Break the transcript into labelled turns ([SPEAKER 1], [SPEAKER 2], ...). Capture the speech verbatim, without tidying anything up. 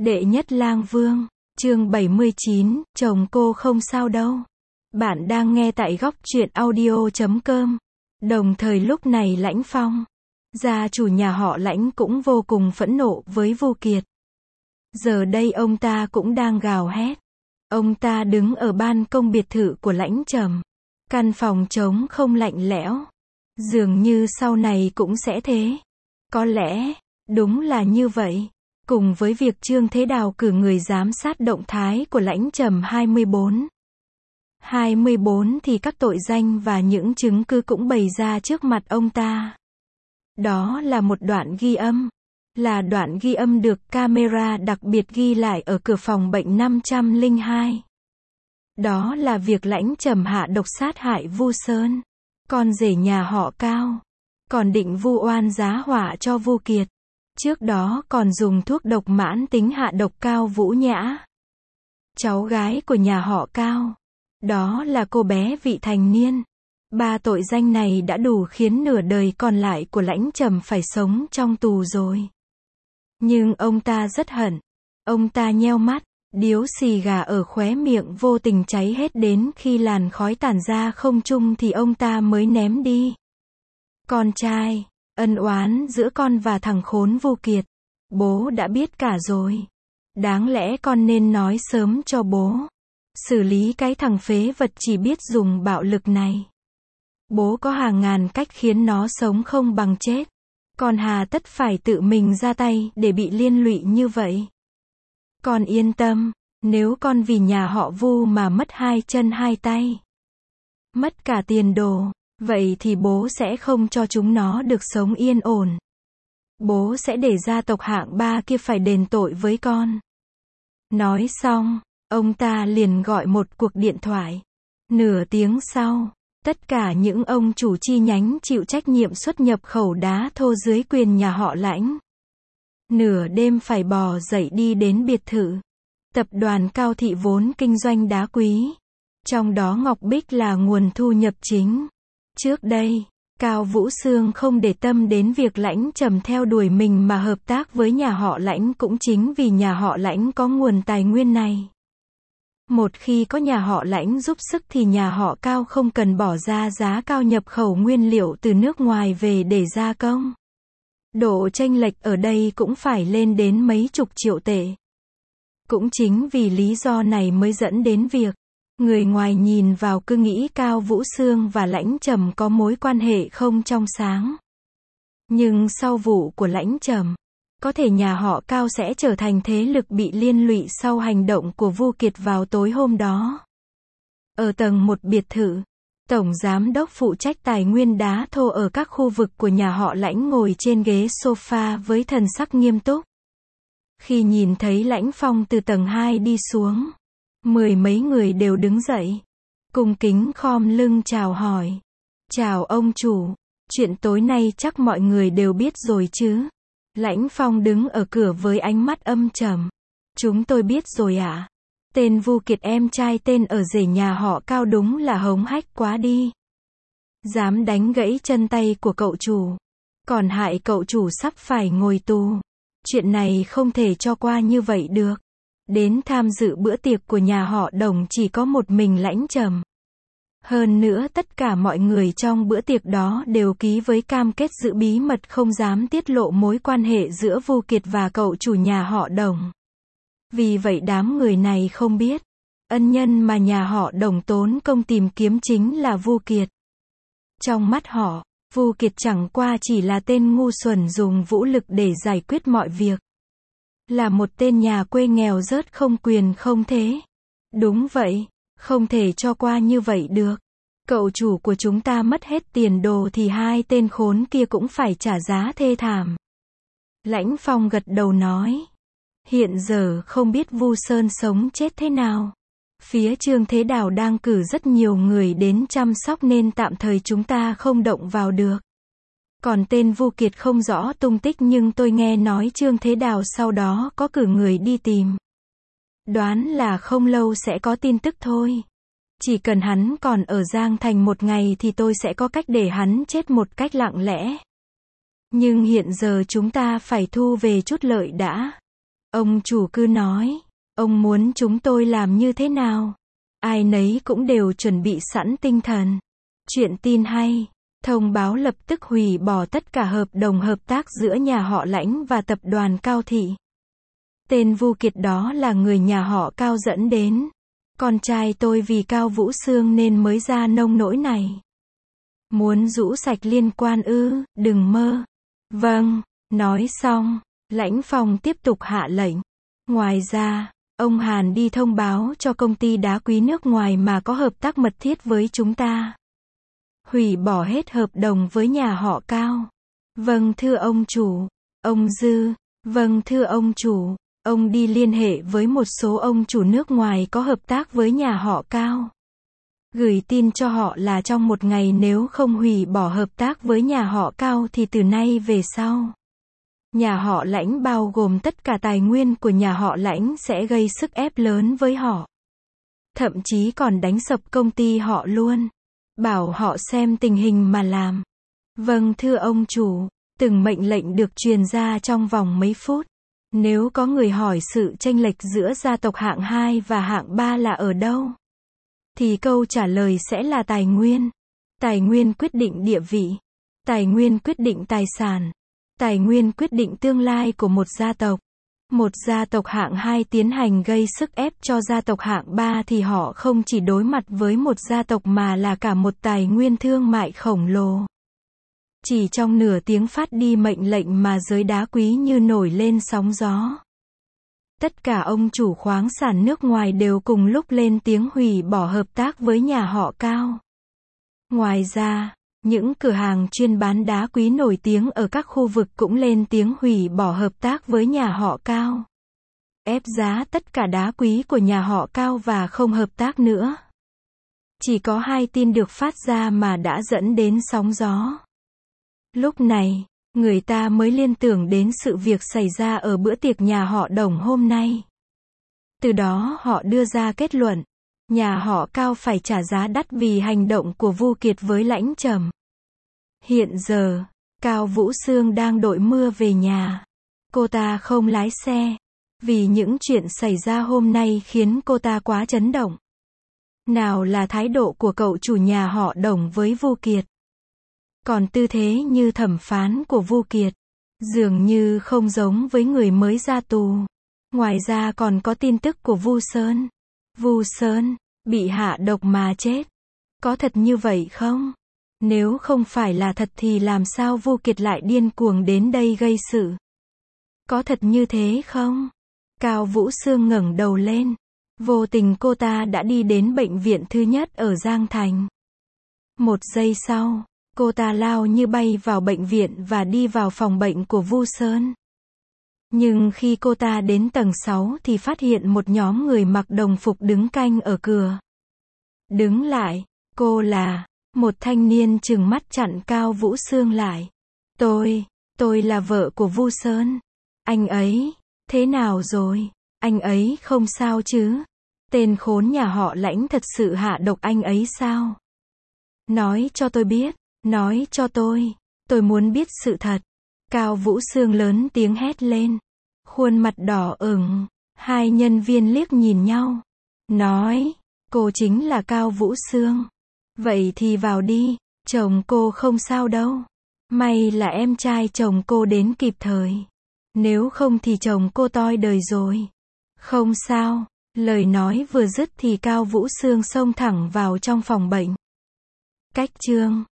[SPEAKER 1] Đệ nhất lang vương, chương bảy mươi chín, chồng cô không sao đâu. Bạn đang nghe tại góc truyện audio chấm com. Đồng thời lúc này Lãnh Phong, gia chủ nhà họ Lãnh cũng vô cùng phẫn nộ với Vu Kiệt. Giờ đây ông ta cũng đang gào hét. Ông ta đứng ở ban công biệt thự của Lãnh Trầm. Căn phòng trống không lạnh lẽo. Dường như sau này cũng sẽ thế. Có lẽ, đúng là như vậy. Cùng với việc Trương Thế Đào cử người giám sát động thái của Lãnh Trầm hai mươi bốn. hai mươi bốn thì các tội danh và những chứng cứ cũng bày ra trước mặt ông ta. Đó là một đoạn ghi âm. Là đoạn ghi âm được camera đặc biệt ghi lại ở cửa phòng bệnh năm trăm lẻ hai. Đó là việc Lãnh Trầm hạ độc sát hại Vu Sơn, con rể nhà họ Cao. Còn định vu oan giá họa cho Vu Kiệt. Trước đó còn dùng thuốc độc mãn tính hạ độc Cao Vũ Nhã, cháu gái của nhà họ Cao. Đó là cô bé vị thành niên. Ba tội danh này đã đủ khiến nửa đời còn lại của Lãnh Trầm phải sống trong tù rồi. Nhưng ông ta rất hận. Ông ta nheo mắt, điếu xì gà ở khóe miệng vô tình cháy hết đến khi làn khói tản ra không trung thì ông ta mới ném đi. Con trai, ân oán giữa con và thằng khốn Vu Kiệt, bố đã biết cả rồi. Đáng lẽ con nên nói sớm cho bố. Xử lý cái thằng phế vật chỉ biết dùng bạo lực này. Bố có hàng ngàn cách khiến nó sống không bằng chết. Con hà tất phải tự mình ra tay để bị liên lụy như vậy. Con yên tâm, nếu con vì nhà họ Vu mà mất hai chân hai tay, mất cả tiền đồ, vậy thì bố sẽ không cho chúng nó được sống yên ổn. Bố sẽ để gia tộc hạng ba kia phải đền tội với con. Nói xong, ông ta liền gọi một cuộc điện thoại. Nửa tiếng sau, tất cả những ông chủ chi nhánh chịu trách nhiệm xuất nhập khẩu đá thô dưới quyền nhà họ Lãnh. Nửa đêm phải bò dậy đi đến biệt thự. Tập đoàn Cao Thị vốn kinh doanh đá quý. Trong đó ngọc bích là nguồn thu nhập chính. Trước đây, Cao Vũ Sương không để tâm đến việc Lãnh Trầm theo đuổi mình mà hợp tác với nhà họ Lãnh cũng chính vì nhà họ Lãnh có nguồn tài nguyên này. Một khi có nhà họ Lãnh giúp sức thì nhà họ Cao không cần bỏ ra giá cao nhập khẩu nguyên liệu từ nước ngoài về để gia công. Độ chênh lệch ở đây cũng phải lên đến mấy chục triệu tệ. Cũng chính vì lý do này mới dẫn đến việc người ngoài nhìn vào cứ nghĩ Cao Vũ Sương và Lãnh Trầm có mối quan hệ không trong sáng. Nhưng sau vụ của Lãnh Trầm, có thể nhà họ Cao sẽ trở thành thế lực bị liên lụy sau hành động của Vu Kiệt vào tối hôm đó. Ở tầng một biệt thự, Tổng Giám đốc phụ trách tài nguyên đá thô ở các khu vực của nhà họ Lãnh ngồi trên ghế sofa với thần sắc nghiêm túc. Khi nhìn thấy Lãnh Phong từ tầng hai đi xuống, mười mấy người đều đứng dậy, cung kính khom lưng chào hỏi. Chào ông chủ, chuyện tối nay chắc mọi người đều biết rồi chứ? Lãnh Phong đứng ở cửa với ánh mắt âm trầm. Chúng tôi biết rồi ạ. À? Tên Vu Kiệt em trai tên ở rể nhà họ Cao đúng là hống hách quá đi. Dám đánh gãy chân tay của cậu chủ. Còn hại cậu chủ sắp phải ngồi tù. Chuyện này không thể cho qua như vậy được. Đến tham dự bữa tiệc của nhà họ Đồng chỉ có một mình Lãnh Trầm. Hơn nữa tất cả mọi người trong bữa tiệc đó đều ký với cam kết giữ bí mật không dám tiết lộ mối quan hệ giữa Vu Kiệt và cậu chủ nhà họ Đồng. Vì vậy đám người này không biết, ân nhân mà nhà họ Đồng tốn công tìm kiếm chính là Vu Kiệt. Trong mắt họ, Vu Kiệt chẳng qua chỉ là tên ngu xuẩn dùng vũ lực để giải quyết mọi việc. Là một tên nhà quê nghèo rớt không quyền không thế. Đúng vậy. Không thể cho qua như vậy được. Cậu chủ của chúng ta mất hết tiền đồ thì hai tên khốn kia cũng phải trả giá thê thảm. Lãnh Phong gật đầu nói. Hiện giờ không biết Vu Sơn sống chết thế nào. Phía Trương Thế Đào đang cử rất nhiều người đến chăm sóc nên tạm thời chúng ta không động vào được. Còn tên Vu Kiệt không rõ tung tích nhưng tôi nghe nói Trương Thế Đào sau đó có cử người đi tìm. Đoán là không lâu sẽ có tin tức thôi. Chỉ cần hắn còn ở Giang Thành một ngày thì tôi sẽ có cách để hắn chết một cách lặng lẽ. Nhưng hiện giờ chúng ta phải thu về chút lợi đã. Ông chủ cứ nói, ông muốn chúng tôi làm như thế nào? Ai nấy cũng đều chuẩn bị sẵn tinh thần. Chuyện tin hay, thông báo lập tức hủy bỏ tất cả hợp đồng hợp tác giữa nhà họ Lãnh và tập đoàn Cao Thị. Tên Vu Kiệt đó là người nhà họ Cao dẫn đến. Con trai tôi vì Cao Vũ Xương nên mới ra nông nỗi này. Muốn rũ sạch liên quan ư, đừng mơ. Vâng, nói xong, Lãnh Phong tiếp tục hạ lệnh. Ngoài ra, ông Hàn đi thông báo cho công ty đá quý nước ngoài mà có hợp tác mật thiết với chúng ta. Hủy bỏ hết hợp đồng với nhà họ Cao. Vâng thưa ông chủ. Ông Dư. Vâng thưa ông chủ. Ông đi liên hệ với một số ông chủ nước ngoài có hợp tác với nhà họ Cao. Gửi tin cho họ là trong một ngày nếu không hủy bỏ hợp tác với nhà họ Cao thì từ nay về sau, nhà họ Lãnh bao gồm tất cả tài nguyên của nhà họ Lãnh sẽ gây sức ép lớn với họ. Thậm chí còn đánh sập công ty họ luôn. Bảo họ xem tình hình mà làm. Vâng thưa ông chủ. Từng mệnh lệnh được truyền ra trong vòng mấy phút. Nếu có người hỏi sự chênh lệch giữa gia tộc hạng hai và hạng ba là ở đâu, thì câu trả lời sẽ là tài nguyên. Tài nguyên quyết định địa vị. Tài nguyên quyết định tài sản. Tài nguyên quyết định tương lai của một gia tộc. Một gia tộc hạng hai tiến hành gây sức ép cho gia tộc hạng ba thì họ không chỉ đối mặt với một gia tộc mà là cả một tài nguyên thương mại khổng lồ. Chỉ trong nửa tiếng phát đi mệnh lệnh mà giới đá quý như nổi lên sóng gió. Tất cả ông chủ khoáng sản nước ngoài đều cùng lúc lên tiếng hủy bỏ hợp tác với nhà họ Cao. Ngoài ra, những cửa hàng chuyên bán đá quý nổi tiếng ở các khu vực cũng lên tiếng hủy bỏ hợp tác với nhà họ Cao. Ép giá tất cả đá quý của nhà họ Cao và không hợp tác nữa. Chỉ có hai tin được phát ra mà đã dẫn đến sóng gió. Lúc này, người ta mới liên tưởng đến sự việc xảy ra ở bữa tiệc nhà họ Đồng hôm nay. Từ đó họ đưa ra kết luận, nhà họ Cao phải trả giá đắt vì hành động của Vu Kiệt với Lãnh Trầm. Hiện giờ, Cao Vũ Xương đang đội mưa về nhà. Cô ta không lái xe, vì những chuyện xảy ra hôm nay khiến cô ta quá chấn động. Nào là thái độ của cậu chủ nhà họ Đồng với Vu Kiệt. Còn tư thế như thẩm phán của Vu Kiệt, dường như không giống với người mới ra tù. Ngoài ra còn có tin tức của Vu Sơn. Vu Sơn, bị hạ độc mà chết. Có thật như vậy không? Nếu không phải là thật thì làm sao Vu Kiệt lại điên cuồng đến đây gây sự? Có thật như thế không? Cao Vũ Xương ngẩng đầu lên. Vô tình cô ta đã đi đến bệnh viện thứ nhất ở Giang Thành. Một giây sau, cô ta lao như bay vào bệnh viện và đi vào phòng bệnh của Vu Sơn. Nhưng khi cô ta đến tầng sáu thì phát hiện một nhóm người mặc đồng phục đứng canh ở cửa. Đứng lại, cô là, một thanh niên trừng mắt chặn Cao Vũ Xương lại. Tôi, tôi là vợ của Vu Sơn. Anh ấy, thế nào rồi? Anh ấy không sao chứ? Tên khốn nhà họ Lãnh thật sự hạ độc anh ấy sao? Nói cho tôi biết, nói cho tôi, tôi muốn biết sự thật. Cao Vũ Xương lớn tiếng hét lên. Khuôn mặt đỏ ửng, hai nhân viên liếc nhìn nhau. Nói, cô chính là Cao Vũ Xương. Vậy thì vào đi, chồng cô không sao đâu. May là em trai chồng cô đến kịp thời. Nếu không thì chồng cô toi đời rồi. Không sao, lời nói vừa dứt thì Cao Vũ Xương xông thẳng vào trong phòng bệnh. Cách chương